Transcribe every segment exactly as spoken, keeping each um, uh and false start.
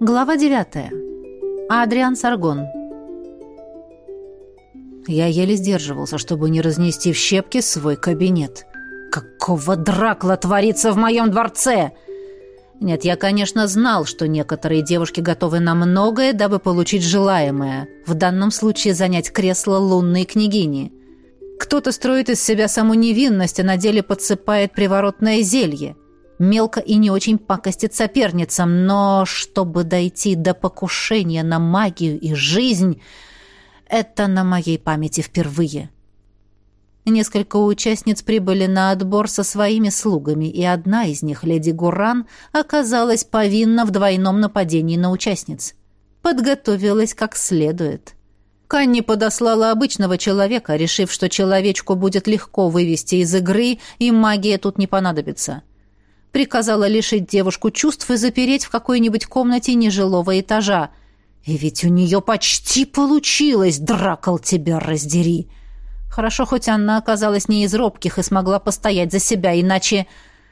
Глава девятая. Адриан Саргон. Я еле сдерживался, чтобы не разнести в щепки свой кабинет. Какого дракла творится в моем дворце? Нет, я, конечно, знал, что некоторые девушки готовы на многое, дабы получить желаемое. В данном случае занять кресло лунной княгини. Кто-то строит из себя саму невинность, а на деле подсыпает приворотное зелье. Мелко и не очень пакостит соперницам, но чтобы дойти до покушения на магию и жизнь, это на моей памяти впервые. Несколько участниц прибыли на отбор со своими слугами, и одна из них, леди Гуран, оказалась повинна в двойном нападении на участниц. Подготовилась как следует. Канни подослала обычного человека, решив, что человечку будет легко вывести из игры, и магия тут не понадобится. Приказала лишить девушку чувств и запереть в какой-нибудь комнате нежилого этажа. И ведь у нее почти получилось, дракол тебя раздери. Хорошо, хоть она оказалась не из робких и смогла постоять за себя, иначе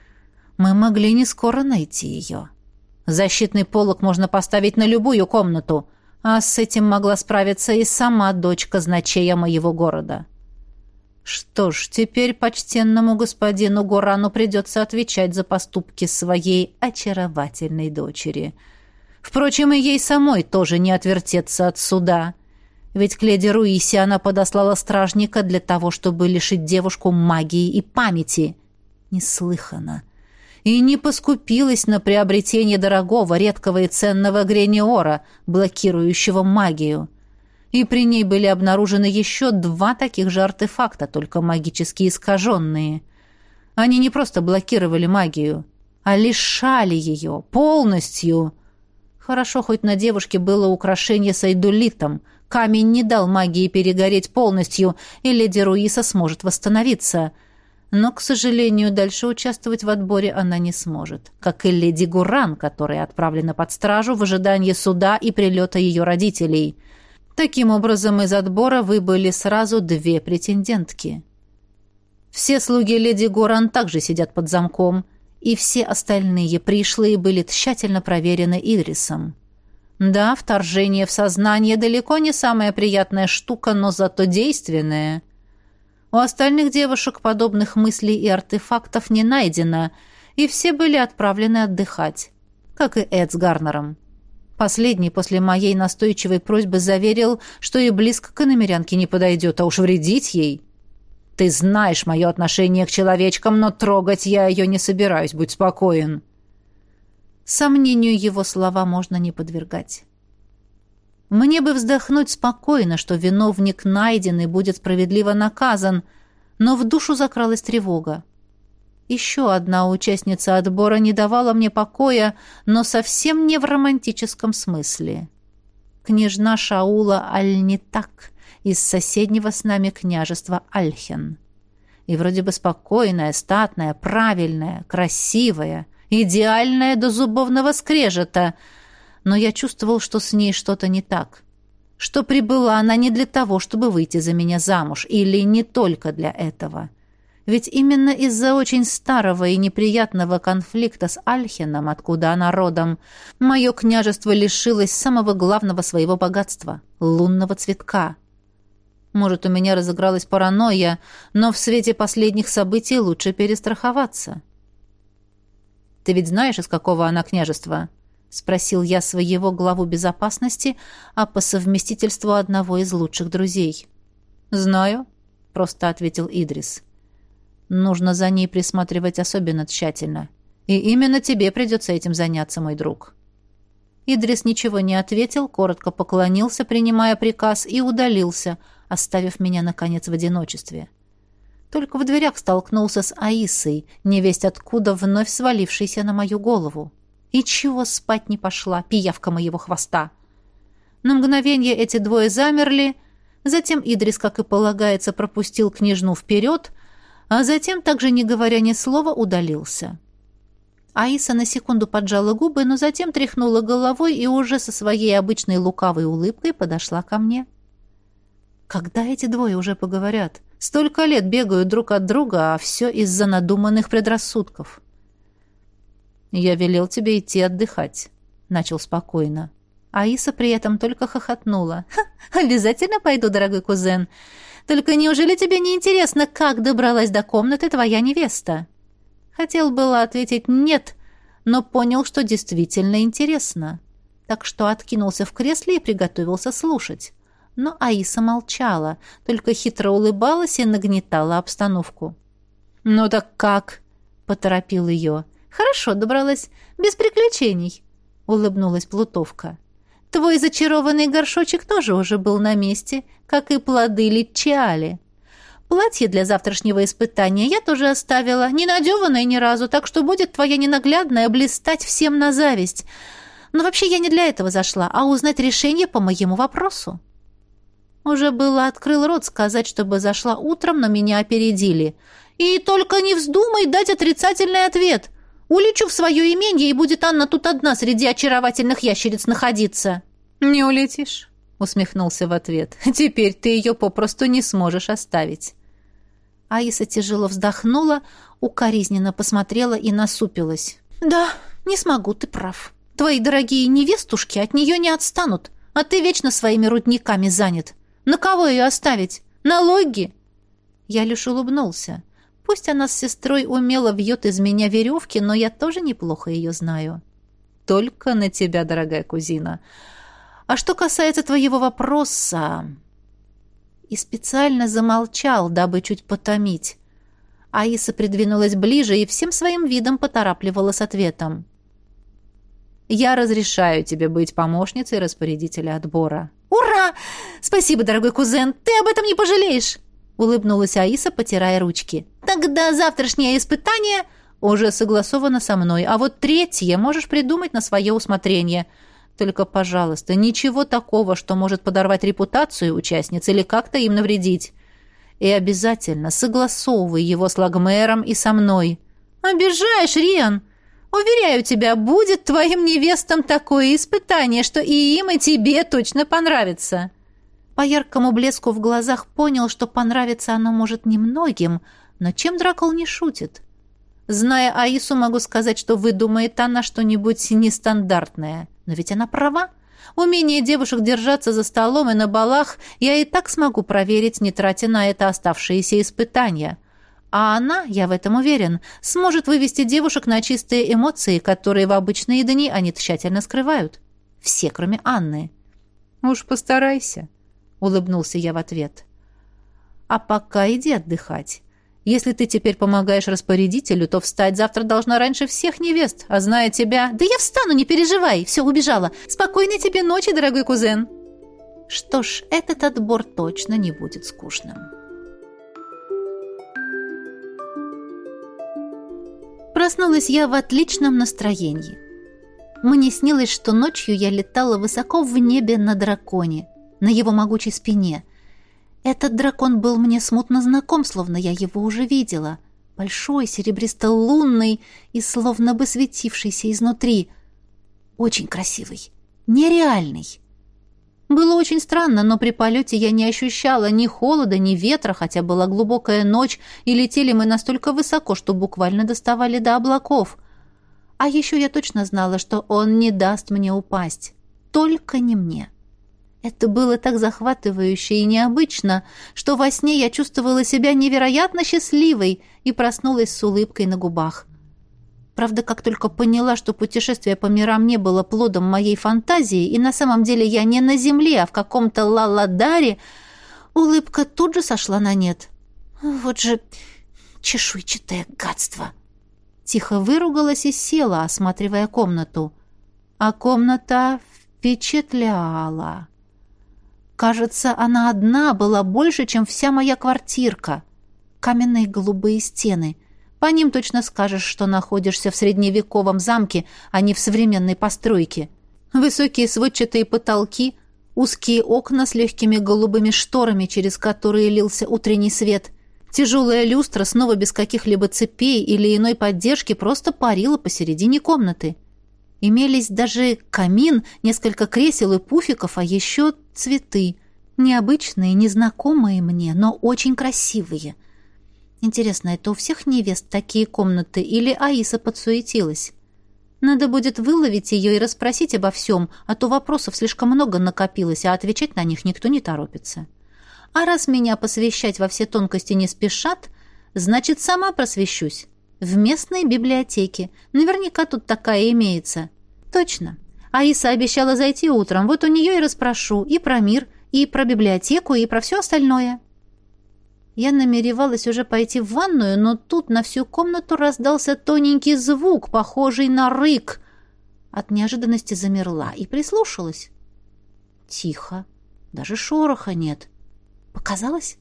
мы могли не скоро найти ее. Защитный полог можно поставить на любую комнату, а с этим могла справиться и сама дочка значея моего города. Что ж, теперь почтенному господину Горану придется отвечать за поступки своей очаровательной дочери. Впрочем, и ей самой тоже не отвертеться от суда. Ведь к леди Руисе она подослала стражника для того, чтобы лишить девушку магии и памяти. Неслыханно. И не поскупилась на приобретение дорогого, редкого и ценного грениора, блокирующего магию. И при ней были обнаружены еще два таких же артефакта, только магически искаженные. Они не просто блокировали магию, а лишали ее полностью. Хорошо, хоть на девушке было украшение с айдолитом. Камень не дал магии перегореть полностью, и леди Руиса сможет восстановиться. Но, к сожалению, дальше участвовать в отборе она не сможет. Как и леди Гуран, которая отправлена под стражу в ожидании суда и прилета ее родителей. Таким образом, из отбора выбыли сразу две претендентки. Все слуги леди Гуран также сидят под замком, и все остальные пришлые были тщательно проверены Идрисом. Да, вторжение в сознание далеко не самая приятная штука, но зато действенная. У остальных девушек подобных мыслей и артефактов не найдено, и все были отправлены отдыхать, как и Эд с Гарнером. Последний после моей настойчивой просьбы заверил, что и близко к иномерянке не подойдет, а уж вредить ей. «Ты знаешь мое отношение к человечкам, но трогать я ее не собираюсь, будь спокоен». Сомнению его слова можно не подвергать. Мне бы вздохнуть спокойно, что виновник найден и будет справедливо наказан, но в душу закралась тревога. Еще одна участница отбора не давала мне покоя, но совсем не в романтическом смысле. Княжна Шаула Аль-Нитак из соседнего с нами княжества Альхен. И вроде бы спокойная, статная, правильная, красивая, идеальная до зубовного скрежета, но я чувствовал, что с ней что-то не так, что прибыла она не для того, чтобы выйти за меня замуж, или не только для этого. Ведь именно из-за очень старого и неприятного конфликта с Альхеном, откуда она родом, мое княжество лишилось самого главного своего богатства — лунного цветка. Может, у меня разыгралась паранойя, но в свете последних событий лучше перестраховаться. «Ты ведь знаешь, из какого она княжества?» — спросил я своего главу безопасности, а по совместительству одного из лучших друзей. «Знаю», — просто ответил Идрис. «Нужно за ней присматривать особенно тщательно. И именно тебе придется этим заняться, мой друг». Идрис ничего не ответил, коротко поклонился, принимая приказ, и удалился, оставив меня, наконец, в одиночестве. Только в дверях столкнулся с Аисой, невесть откуда вновь свалившейся на мою голову. И чего спать не пошла, пиявка моего хвоста? На мгновение эти двое замерли, затем Идрис, как и полагается, пропустил княжну вперед, а затем, также не говоря ни слова, удалился. Аиса на секунду поджала губы, но затем тряхнула головой и уже со своей обычной лукавой улыбкой подошла ко мне. Когда эти двое уже поговорят? Столько лет бегают друг от друга, а все из-за надуманных предрассудков. «Я велел тебе идти отдыхать», начал спокойно. Аиса при этом только хохотнула. «Обязательно пойду, дорогой кузен. Только неужели тебе не интересно, как добралась до комнаты твоя невеста?» Хотел было ответить «нет», но понял, что действительно интересно. Так что откинулся в кресле и приготовился слушать. Но Аиса молчала, только хитро улыбалась и нагнетала обстановку. «Ну так как?» — поторопил ее. «Хорошо добралась, без приключений», — улыбнулась Плутовка. «Твой зачарованный горшочек тоже уже был на месте, как и плоды личиали. Платье для завтрашнего испытания я тоже оставила, не надеванное ни разу, так что будет твоя ненаглядная блистать всем на зависть. Но вообще я не для этого зашла, а узнать решение по моему вопросу». Уже было открыл рот сказать, чтобы зашла утром, но меня опередили. «И только не вздумай дать отрицательный ответ. Улечу в свое имение, и будет Анна тут одна среди очаровательных ящериц находиться». «Не улетишь», — усмехнулся в ответ. «Теперь ты ее попросту не сможешь оставить». Аиса тяжело вздохнула, укоризненно посмотрела и насупилась. «Да, не смогу, ты прав. Твои дорогие невестушки от нее не отстанут, а ты вечно своими рудниками занят. На кого ее оставить? На Логги?» Я лишь улыбнулся. Пусть она с сестрой умело вьет из меня веревки, но я тоже неплохо ее знаю. «Только на тебя, дорогая кузина. А что касается твоего вопроса...» И специально замолчал, дабы чуть потомить. Аиса придвинулась ближе и всем своим видом поторапливала с ответом. «Я разрешаю тебе быть помощницей распорядителя отбора». «Ура! Спасибо, дорогой кузен, ты об этом не пожалеешь!» Улыбнулась Аиса, потирая ручки. «Тогда завтрашнее испытание уже согласовано со мной, а вот третье можешь придумать на свое усмотрение. Только, пожалуйста, ничего такого, что может подорвать репутацию участниц или как-то им навредить. И обязательно согласовывай его с Лагмером и со мной». «Обижаешь, Риан! Уверяю тебя, будет твоим невестам такое испытание, что и им, и тебе точно понравится». По яркому блеску в глазах понял, что понравится оно может немногим, но чем Дракул не шутит? Зная Аису, могу сказать, что выдумает она что-нибудь нестандартное. Но ведь она права. Умение девушек держаться за столом и на балах я и так смогу проверить, не тратя на это оставшиеся испытания. А она, я в этом уверен, сможет вывести девушек на чистые эмоции, которые в обычные дни они тщательно скрывают. Все, кроме Анны. «Уж постарайся», — улыбнулся я в ответ. «А пока иди отдыхать. Если ты теперь помогаешь распорядителю, то встать завтра должна раньше всех невест, а зная тебя...» «Да я встану, не переживай, все, убежала. Спокойной тебе ночи, дорогой кузен». Что ж, этот отбор точно не будет скучным. Проснулась я в отличном настроении. Мне снилось, что ночью я летала высоко в небе на драконе, на его могучей спине. Этот дракон был мне смутно знаком, словно я его уже видела. Большой, серебристо-лунный и словно бы светившийся изнутри. Очень красивый, нереальный. Было очень странно, но при полете я не ощущала ни холода, ни ветра, хотя была глубокая ночь, и летели мы настолько высоко, что буквально доставали до облаков. А еще я точно знала, что он не даст мне упасть. Только не мне. Это было так захватывающе и необычно, что во сне я чувствовала себя невероятно счастливой и проснулась с улыбкой на губах. Правда, как только поняла, что путешествие по мирам не было плодом моей фантазии, и на самом деле я не на земле, а в каком-то Лаладаре, улыбка тут же сошла на нет. Вот же чешуйчатое гадство! Тихо выругалась и села, осматривая комнату. А комната впечатляла. Кажется, она одна была больше, чем вся моя квартирка. Каменные голубые стены. По ним точно скажешь, что находишься в средневековом замке, а не в современной постройке. Высокие сводчатые потолки, узкие окна с легкими голубыми шторами, через которые лился утренний свет. Тяжелая люстра, снова без каких-либо цепей или иной поддержки, просто парила посередине комнаты. Имелись даже камин, несколько кресел и пуфиков, а еще цветы. Необычные, незнакомые мне, но очень красивые. Интересно, это у всех невест такие комнаты или Аиса подсуетилась? Надо будет выловить ее и расспросить обо всем, а то вопросов слишком много накопилось, а отвечать на них никто не торопится. А раз меня посвящать во все тонкости не спешат, значит, сама просвещусь. В местной библиотеке. Наверняка тут такая имеется. Точно. Аиса обещала зайти утром, вот у нее и расспрошу и про мир, и про библиотеку, и про все остальное. Я намеревалась уже пойти в ванную, но тут на всю комнату раздался тоненький звук, похожий на рык. От неожиданности замерла и прислушалась. Тихо, даже шороха нет. Показалось?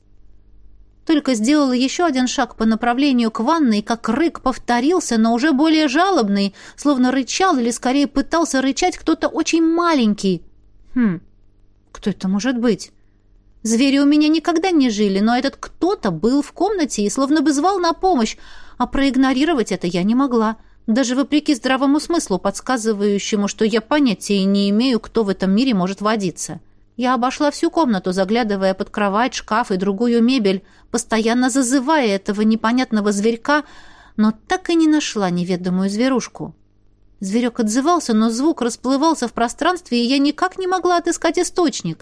Только сделала еще один шаг по направлению к ванной, как рык повторился, но уже более жалобный, словно рычал или скорее пытался рычать кто-то очень маленький. Хм, кто это может быть? Звери у меня никогда не жили, но этот кто-то был в комнате и словно бы звал на помощь, а проигнорировать это я не могла, даже вопреки здравому смыслу, подсказывающему, что я понятия не имею, кто в этом мире может водиться. Я обошла всю комнату, заглядывая под кровать, шкаф и другую мебель, постоянно зазывая этого непонятного зверька, но так и не нашла неведомую зверушку. Зверек отзывался, но звук расплывался в пространстве, и я никак не могла отыскать источник.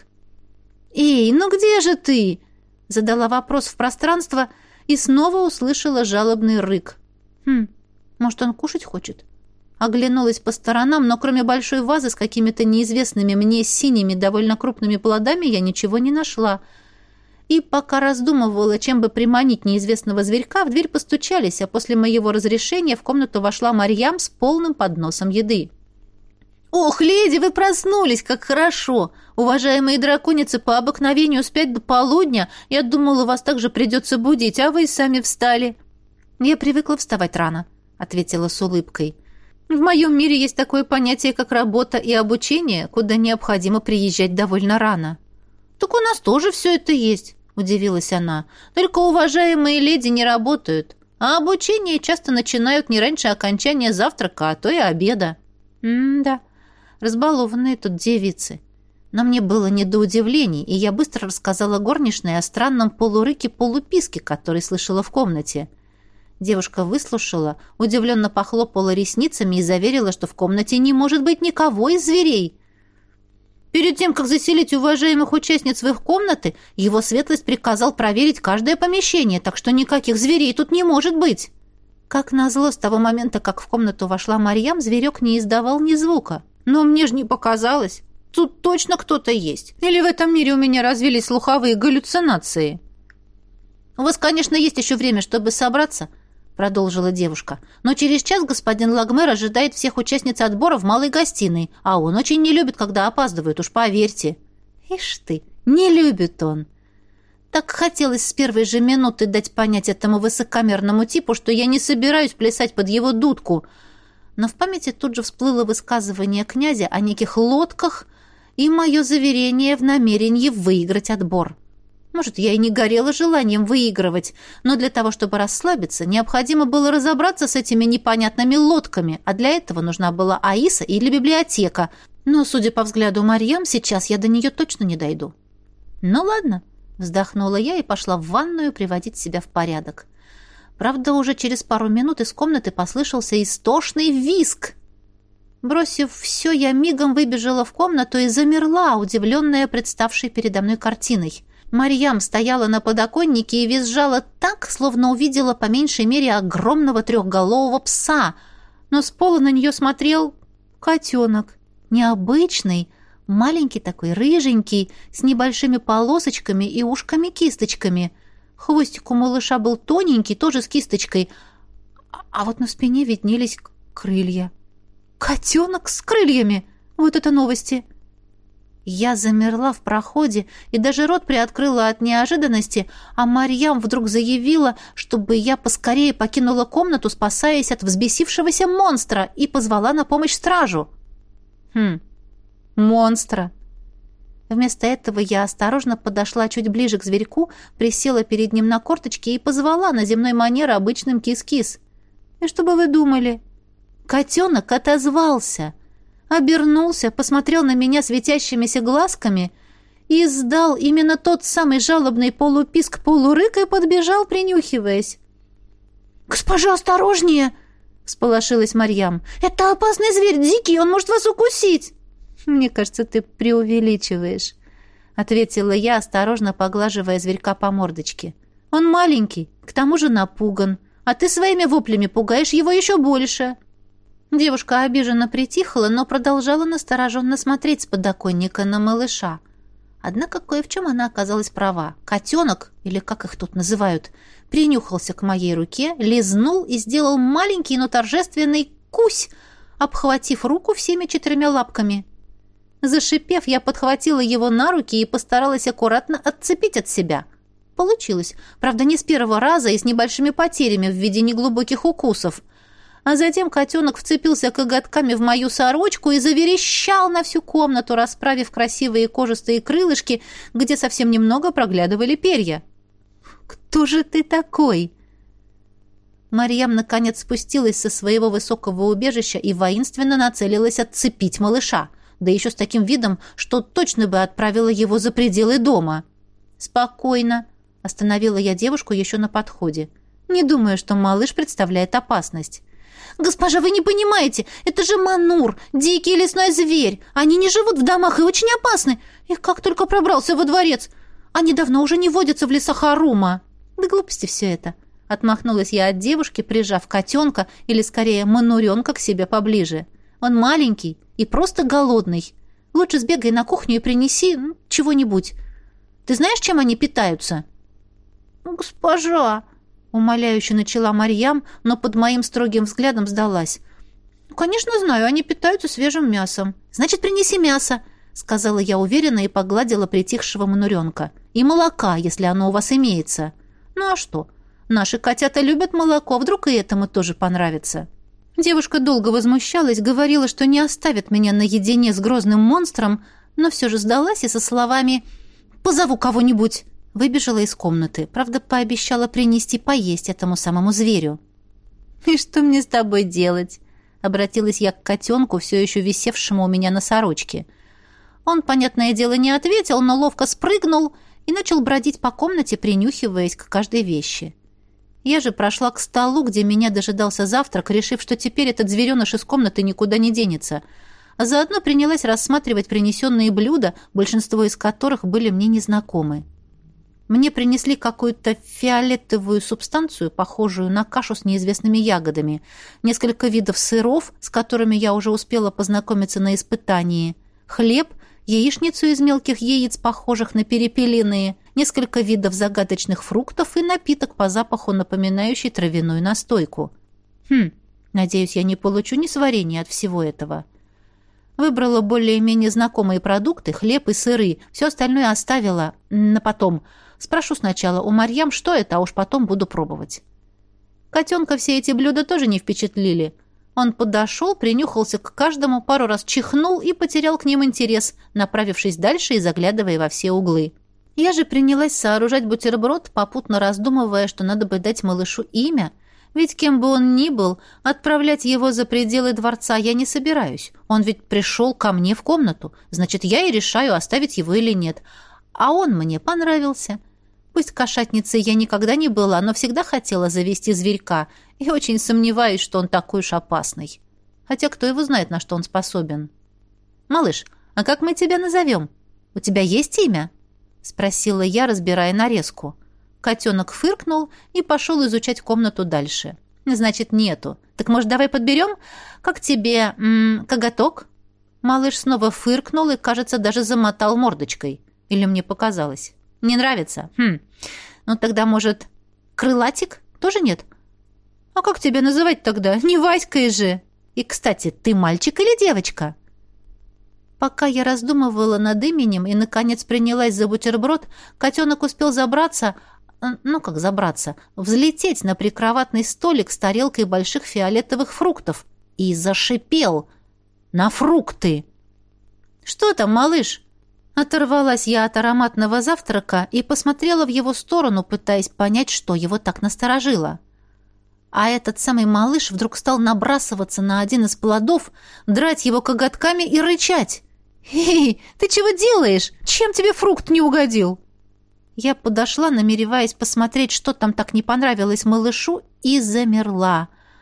«Эй, ну где же ты?» Задала вопрос в пространство и снова услышала жалобный рык. «Хм, может, он кушать хочет?» Оглянулась по сторонам, но кроме большой вазы с какими-то неизвестными мне синими довольно крупными плодами я ничего не нашла. И пока раздумывала, чем бы приманить неизвестного зверька, в дверь постучались, а после моего разрешения в комнату вошла Марьям с полным подносом еды. «Ох, леди, вы проснулись, как хорошо! Уважаемые драконицы, по обыкновению спять до полудня. Я думала, вас также придется будить, а вы и сами встали». «Я привыкла вставать рано», — ответила с улыбкой. «В моем мире есть такое понятие, как работа и обучение, куда необходимо приезжать довольно рано». «Так у нас тоже все это есть», — удивилась она. «Только уважаемые леди не работают, а обучение часто начинают не раньше окончания завтрака, а то и обеда». «М-да, разбалованные тут девицы». Но мне было не до удивлений, и я быстро рассказала горничной о странном полурыке-полуписке, который слышала в комнате. Девушка выслушала, удивленно похлопала ресницами и заверила, что в комнате не может быть никого из зверей. Перед тем, как заселить уважаемых участниц в их комнаты, его светлость приказал проверить каждое помещение, так что никаких зверей тут не может быть. Как назло, с того момента, как в комнату вошла Марьям, зверек не издавал ни звука. Но мне же не показалось. Тут точно кто-то есть. Или в этом мире у меня развились слуховые галлюцинации? «У вас, конечно, есть еще время, чтобы собраться», — продолжила девушка. «Но через час господин Лагмер ожидает всех участниц отбора в малой гостиной, а он очень не любит, когда опаздывают, уж поверьте». «Ишь ты, не любит он». Так хотелось с первой же минуты дать понять этому высокомерному типу, что я не собираюсь плясать под его дудку. Но в памяти тут же всплыло высказывание князя о неких лодках и мое заверение в намерении выиграть отбор. Может, я и не горела желанием выигрывать, но для того, чтобы расслабиться, необходимо было разобраться с этими непонятными лодками, а для этого нужна была Аиса или библиотека. Но, судя по взгляду Марьям, сейчас я до нее точно не дойду. «Ну ладно», — вздохнула я и пошла в ванную приводить себя в порядок. Правда, уже через пару минут из комнаты послышался истошный визг. Бросив все, я мигом выбежала в комнату и замерла, удивленная представшей передо мной картиной. Марьям стояла на подоконнике и визжала так, словно увидела по меньшей мере огромного трехголового пса, но с пола на нее смотрел котенок. Необычный, маленький такой, рыженький, с небольшими полосочками и ушками-кисточками. Хвостик у малыша был тоненький, тоже с кисточкой, а вот на спине виднелись крылья. «Котенок с крыльями! Вот это новости!» Я замерла в проходе и даже рот приоткрыла от неожиданности, а Марьям вдруг заявила, чтобы я поскорее покинула комнату, спасаясь от взбесившегося монстра, и позвала на помощь стражу. Хм, монстра. Вместо этого я осторожно подошла чуть ближе к зверьку, присела перед ним на корточки и позвала на земной манер обычным кис-кис. И что бы вы думали? Котенок отозвался, обернулся, посмотрел на меня светящимися глазками и издал именно тот самый жалобный полуписк-полурык и подбежал, принюхиваясь. «Госпожа, осторожнее!» — всполошилась Марьям. «Это опасный зверь, дикий, он может вас укусить!» «Мне кажется, ты преувеличиваешь», — ответила я, осторожно поглаживая зверька по мордочке. «Он маленький, к тому же напуган, а ты своими воплями пугаешь его еще больше». Девушка обиженно притихла, но продолжала настороженно смотреть с подоконника на малыша. Однако кое в чем она оказалась права. Котенок, или как их тут называют, принюхался к моей руке, лизнул и сделал маленький, но торжественный кусь, обхватив руку всеми четырьмя лапками. Зашипев, я подхватила его на руки и постаралась аккуратно отцепить от себя. Получилось. Правда, не с первого раза и с небольшими потерями в виде неглубоких укусов. А затем котенок вцепился коготками в мою сорочку и заверещал на всю комнату, расправив красивые кожистые крылышки, где совсем немного проглядывали перья. «Кто же ты такой?» Марьям наконец спустилась со своего высокого убежища и воинственно нацелилась отцепить малыша, да еще с таким видом, что точно бы отправила его за пределы дома. «Спокойно», — остановила я девушку еще на подходе. «Не думаю, что малыш представляет опасность». «Госпожа, вы не понимаете, это же манур, дикий лесной зверь. Они не живут в домах и очень опасны. Их как только пробрался во дворец. Они давно уже не водятся в лесах Арума». «Да глупости все это», — отмахнулась я от девушки, прижав котенка, или скорее мануренка, к себе поближе. «Он маленький и просто голодный. Лучше сбегай на кухню и принеси ну, чего-нибудь. Ты знаешь, чем они питаются?» «Госпожа», — умоляюще начала Марьям, но под моим строгим взглядом сдалась. «Конечно знаю, они питаются свежим мясом». «Значит, принеси мясо», — сказала я уверенно и погладила притихшего мануренка. «И молока, если оно у вас имеется». «Ну а что? Наши котята любят молоко, вдруг и этому тоже понравится». Девушка долго возмущалась, говорила, что не оставит меня наедине с грозным монстром, но все же сдалась и со словами «Позову кого-нибудь» выбежала из комнаты. Правда, пообещала принести поесть этому самому зверю. «И что мне с тобой делать?» — обратилась я к котенку, все еще висевшему у меня на сорочке. Он, понятное дело, не ответил, но ловко спрыгнул и начал бродить по комнате, принюхиваясь к каждой вещи. Я же прошла к столу, где меня дожидался завтрак, решив, что теперь этот звереныш из комнаты никуда не денется, а заодно принялась рассматривать принесенные блюда, большинство из которых были мне незнакомы. Мне принесли какую-то фиолетовую субстанцию, похожую на кашу с неизвестными ягодами, несколько видов сыров, с которыми я уже успела познакомиться на испытании, хлеб, яичницу из мелких яиц, похожих на перепелиные, несколько видов загадочных фруктов и напиток по запаху, напоминающий травяную настойку. Хм, надеюсь, я не получу несварения от всего этого. Выбрала более-менее знакомые продукты, хлеб и сыры, все остальное оставила на потом. Спрошу сначала у Марьям, что это, а уж потом буду пробовать. Котенка все эти блюда тоже не впечатлили. Он подошел, принюхался к каждому, пару раз чихнул и потерял к ним интерес, направившись дальше и заглядывая во все углы. Я же принялась сооружать бутерброд, попутно раздумывая, что надо бы дать малышу имя, ведь кем бы он ни был, отправлять его за пределы дворца я не собираюсь. Он ведь пришел ко мне в комнату, значит, я и решаю, оставить его или нет. А он мне понравился. Пусть кошатницей я никогда не была, но всегда хотела завести зверька, и очень сомневаюсь, что он такой уж опасный. Хотя кто его знает, на что он способен. «Малыш, а как мы тебя назовем? У тебя есть имя?» — спросила я, разбирая нарезку. Котенок фыркнул и пошел изучать комнату дальше. «Значит, нету. Так, может, давай подберем? Как тебе м-м, коготок?» Малыш снова фыркнул и, кажется, даже замотал мордочкой. Или мне показалось? «Не нравится? Хм. Ну, тогда, может, крылатик? Тоже нет?» «А как тебя называть тогда? Не Васькой же!» «И, кстати, ты мальчик или девочка?» Пока я раздумывала над именем и, наконец, принялась за бутерброд, котенок успел забраться, ну, как забраться, взлететь на прикроватный столик с тарелкой больших фиолетовых фруктов и зашипел на фрукты. «Что там, малыш?» Оторвалась я от ароматного завтрака и посмотрела в его сторону, пытаясь понять, что его так насторожило. А этот самый малыш вдруг стал набрасываться на один из плодов, драть его коготками и рычать. «Эй, ты чего делаешь? Чем тебе фрукт не угодил?» Я подошла, намереваясь посмотреть, что там так не понравилось малышу, и замерла.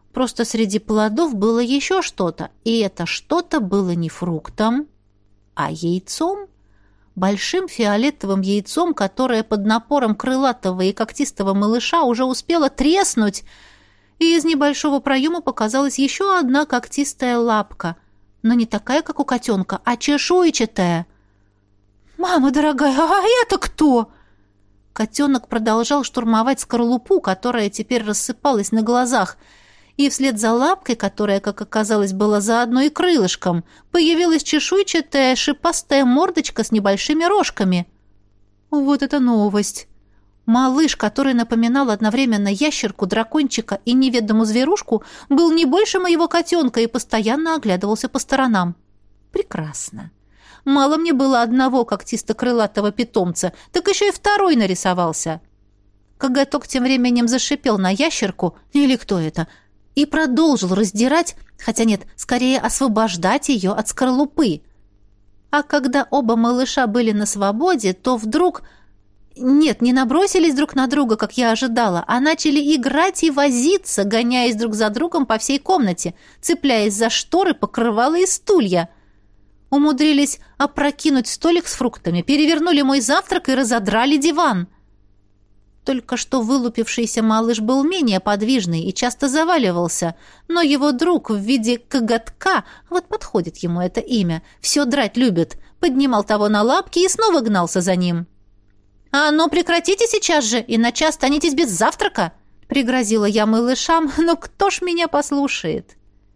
Просто среди плодов было еще что-то, и это что-то было не фруктом, а яйцом. Большим фиолетовым яйцом, которое под напором крылатого и когтистого малыша уже успело треснуть, и из небольшого проема показалась еще одна когтистая лапка, но не такая, как у котенка, а чешуйчатая. «Мама дорогая, а это кто?» Котенок продолжал штурмовать скорлупу, которая теперь рассыпалась на глазах, и вслед за лапкой, которая, как оказалось, была заодно и крылышком, появилась чешуйчатая шипастая мордочка с небольшими рожками. Вот это новость! Малыш, который напоминал одновременно ящерку, дракончика и неведомую зверушку, был не больше моего котенка и постоянно оглядывался по сторонам. Прекрасно. Мало мне было одного когтисто-крылатого питомца, так еще и второй нарисовался. Коготок тем временем зашипел на ящерку, или кто это, и продолжил раздирать, хотя нет, скорее освобождать ее от скорлупы. А когда оба малыша были на свободе, то вдруг... Нет, не набросились друг на друга, как я ожидала, а начали играть и возиться, гоняясь друг за другом по всей комнате, цепляясь за шторы, покрывала и стулья. Умудрились опрокинуть столик с фруктами, перевернули мой завтрак и разодрали диван. Только что вылупившийся малыш был менее подвижный и часто заваливался, но его друг в виде коготка, вот подходит ему это имя, все драть любит, поднимал того на лапки и снова гнался за ним. «А ну прекратите сейчас же, иначе останетесь без завтрака!» — пригрозила я малышам, но кто ж меня послушает?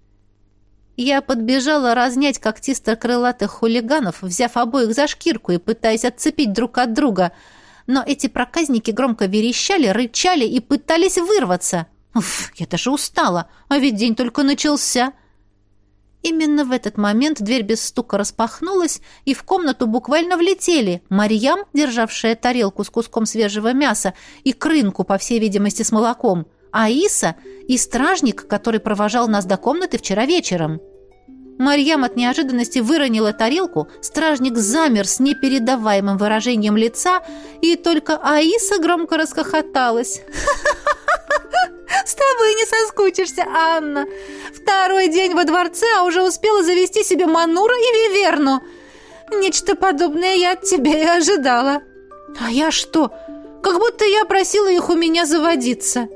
Я подбежала разнять когтисто-крылатых хулиганов, взяв обоих за шкирку и пытаясь отцепить друг от друга, но эти проказники громко верещали, рычали и пытались вырваться. Уф, я даже устала, а ведь день только начался. Именно в этот момент дверь без стука распахнулась, и в комнату буквально влетели Марьям, державшая тарелку с куском свежего мяса, и крынку, по всей видимости, с молоком, Аиса и стражник, который провожал нас до комнаты вчера вечером. Марьям от неожиданности выронила тарелку, стражник замер с непередаваемым выражением лица, и только Аиса громко расхохоталась. «С тобой не соскучишься, Анна! Второй день во дворце, а уже успела завести себе Манура и Виверну. Нечто подобное я от тебя и ожидала. А я что? Как будто я просила их у меня заводиться».